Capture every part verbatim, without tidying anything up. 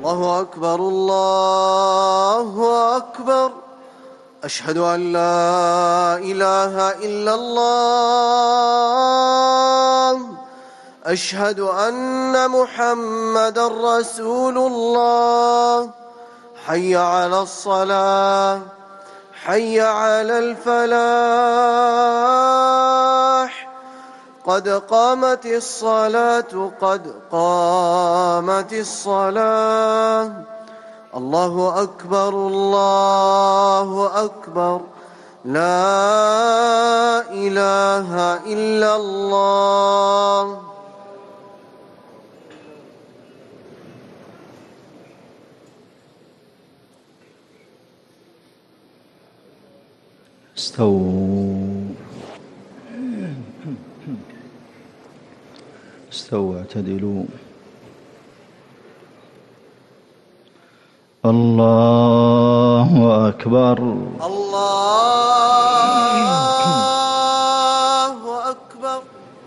الله أكبر الله أكبر. أشهد أن لا إله إلا الله. أشهد أن محمدًا رسول الله. حي على الصلاة، حي على الفلاح، قد قامت الصلاة، قد قامت الصلاة. الله أكبر الله أكبر. لا إله إلا الله. استووا استووا اعتدلوا. الله أكبر الله أكبر.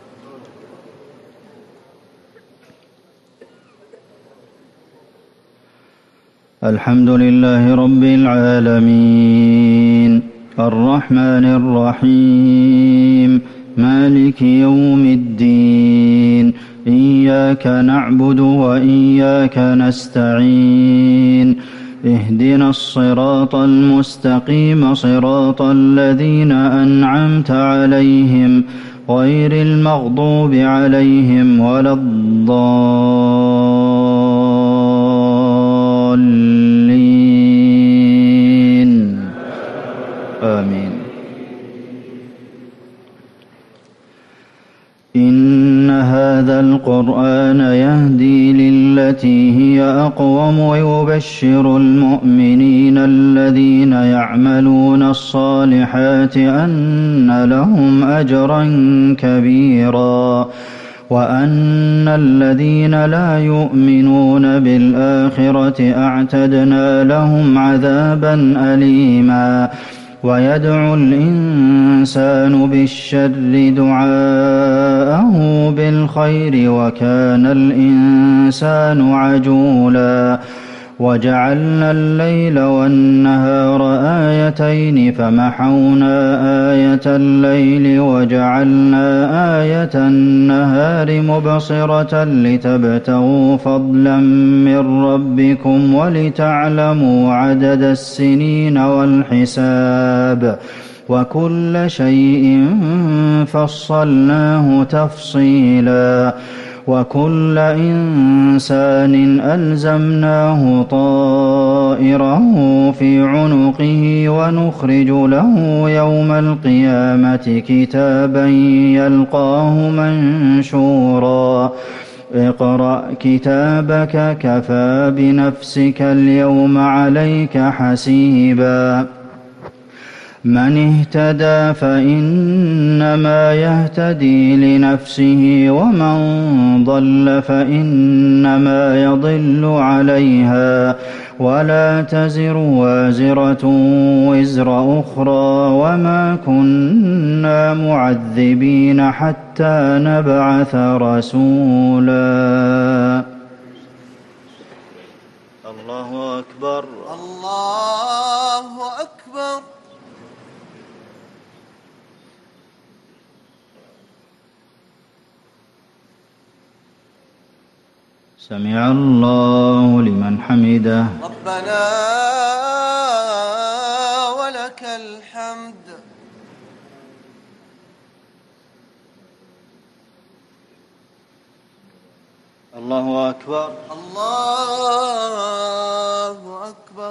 الحمد لله رب العالمين الرحمن الرحيم مالك يوم الدين. إياك نعبد وإياك نستعين. اهدنا الصراط المستقيم صراط الذين أنعمت عليهم غير المغضوب عليهم ولا الضالين. آمين. إن هذا القرآن يهدي للتي هي أقوم ويبشر المؤمنين الذين يعملون الصالحات أن لهم أجرا كبيرا وأن الذين لا يؤمنون بالآخرة أعتدنا لهم عذابا أليما. ويدعو الإنسان بالشر دعاءه بالخير وكان الإنسان عجولا. وجعلنا الليل والنهار آيتين فمحونا آية الليل وجعلنا آية النهار مبصرة لتبتغوا فضلا من ربكم ولتعلموا عدد السنين والحساب وكل شيء فصلناه تفصيلا. وكل إنسان ألزمناه طائره في عنقه ونخرج له يوم القيامة كتابا يلقاه منشورا. اقرأ كتابك كفى بنفسك اليوم عليك حسيبا. من اهتدى فإنما يهتدي لنفسه ومن ضل فإنما يضل عليها ولا تزر وازرة وزر أخرى وما كنا معذبين حتى نبعث رسولا. الله أكبر الله أكبر. سمع الله لمن حمده. ربنا ولك الحمد. الله أكبر الله أكبر.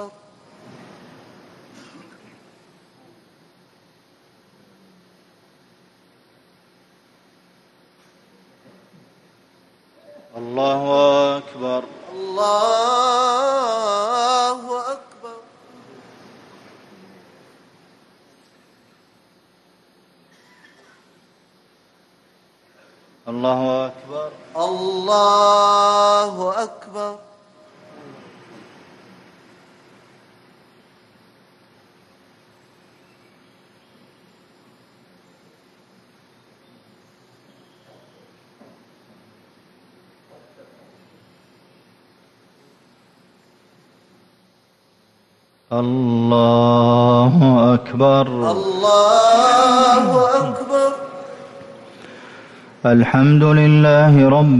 الله أكبر الله أكبر. الله أكبر الله أكبر. الله أكبر. الله أكبر. الحمد لله رب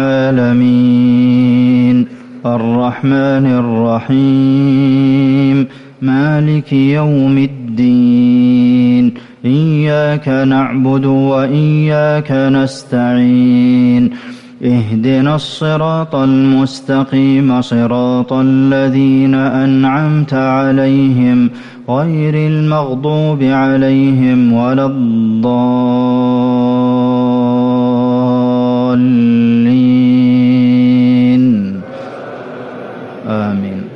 العالمين الرحمن الرحيم مالك يوم الدين إياك نعبد وإياك نستعين اهدنا الصراط المستقيم صراط الذين أنعمت عليهم غير المغضوب عليهم ولا الضالين آمين.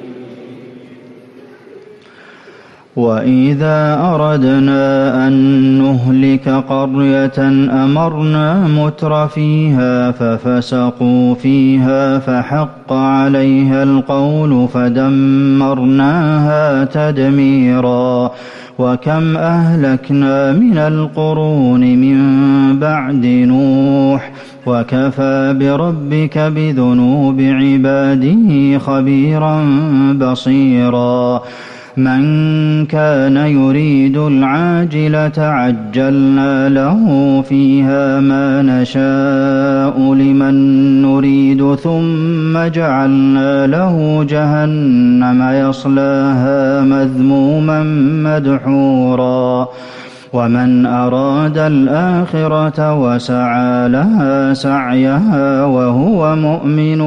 وإذا أردنا أن نهلك قرية أمرنا متر فيها ففسقوا فيها فحق عليها القول فدمرناها تدميرا. وكم أهلكنا من القرون من بعد نوح وكفى بربك بذنوب عباده خبيرا بصيرا. من كان يريد العاجلة عجلنا له فيها ما نشاء لمن نريد ثم جعلنا له جهنم يصلاها مذموما مدحورا. ومن أراد الآخرة وسعى لها سعيها وهو مؤمن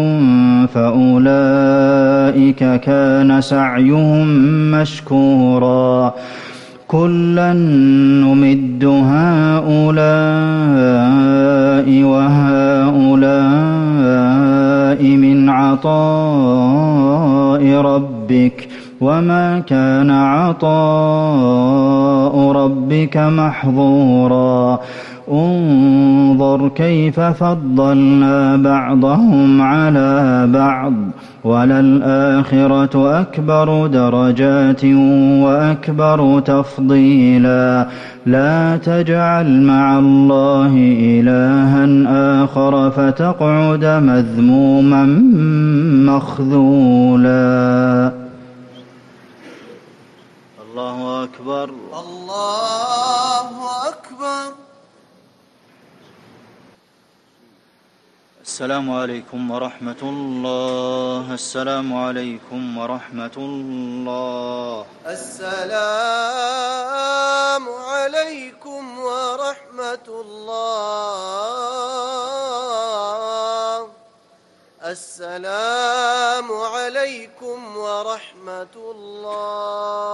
فأولئك كان سعيهم مشكورا. كلا نمد هؤلاء وهؤلاء من عطاء ربك وما كان عطاء ربك محظورا. انظر كيف فضلنا بعضهم على بعض وللآخرة أكبر درجات وأكبر تفضيلا. لا تجعل مع الله إلها آخر فتقعد مذموما مخذولا. الله أكبر. الله أكبر. السلام عليكم ورحمة الله. السلام عليكم ورحمة الله. السلام عليكم ورحمة الله. السلام عليكم ورحمة الله.